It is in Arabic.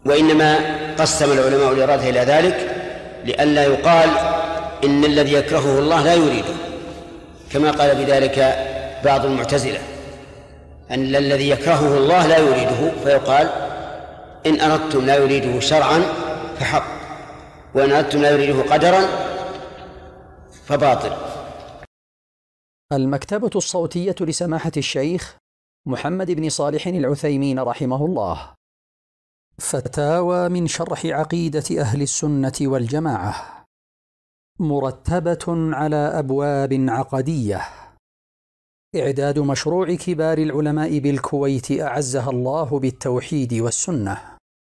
وإنما قسم العلماء الإرادة إلى ذلك لئلا يقال إن الذي يكرهه الله لا يريده، كما قال بذلك بعض المعتزلة أن الذي يكرهه الله لا يريده، فيقال إن أردتم لا يريده شرعا فحق، وإن أردتم لا يريده قدرا فباطل. المكتبة الصوتية لسماحة الشيخ محمد بن صالح العثيمين رحمه الله. فتاوى من شرح عقيدة أهل السنة والجماعة، مرتبة على أبواب عقدية. إعداد مشروع كبار العلماء بالكويت أعزها الله بالتوحيد والسنة.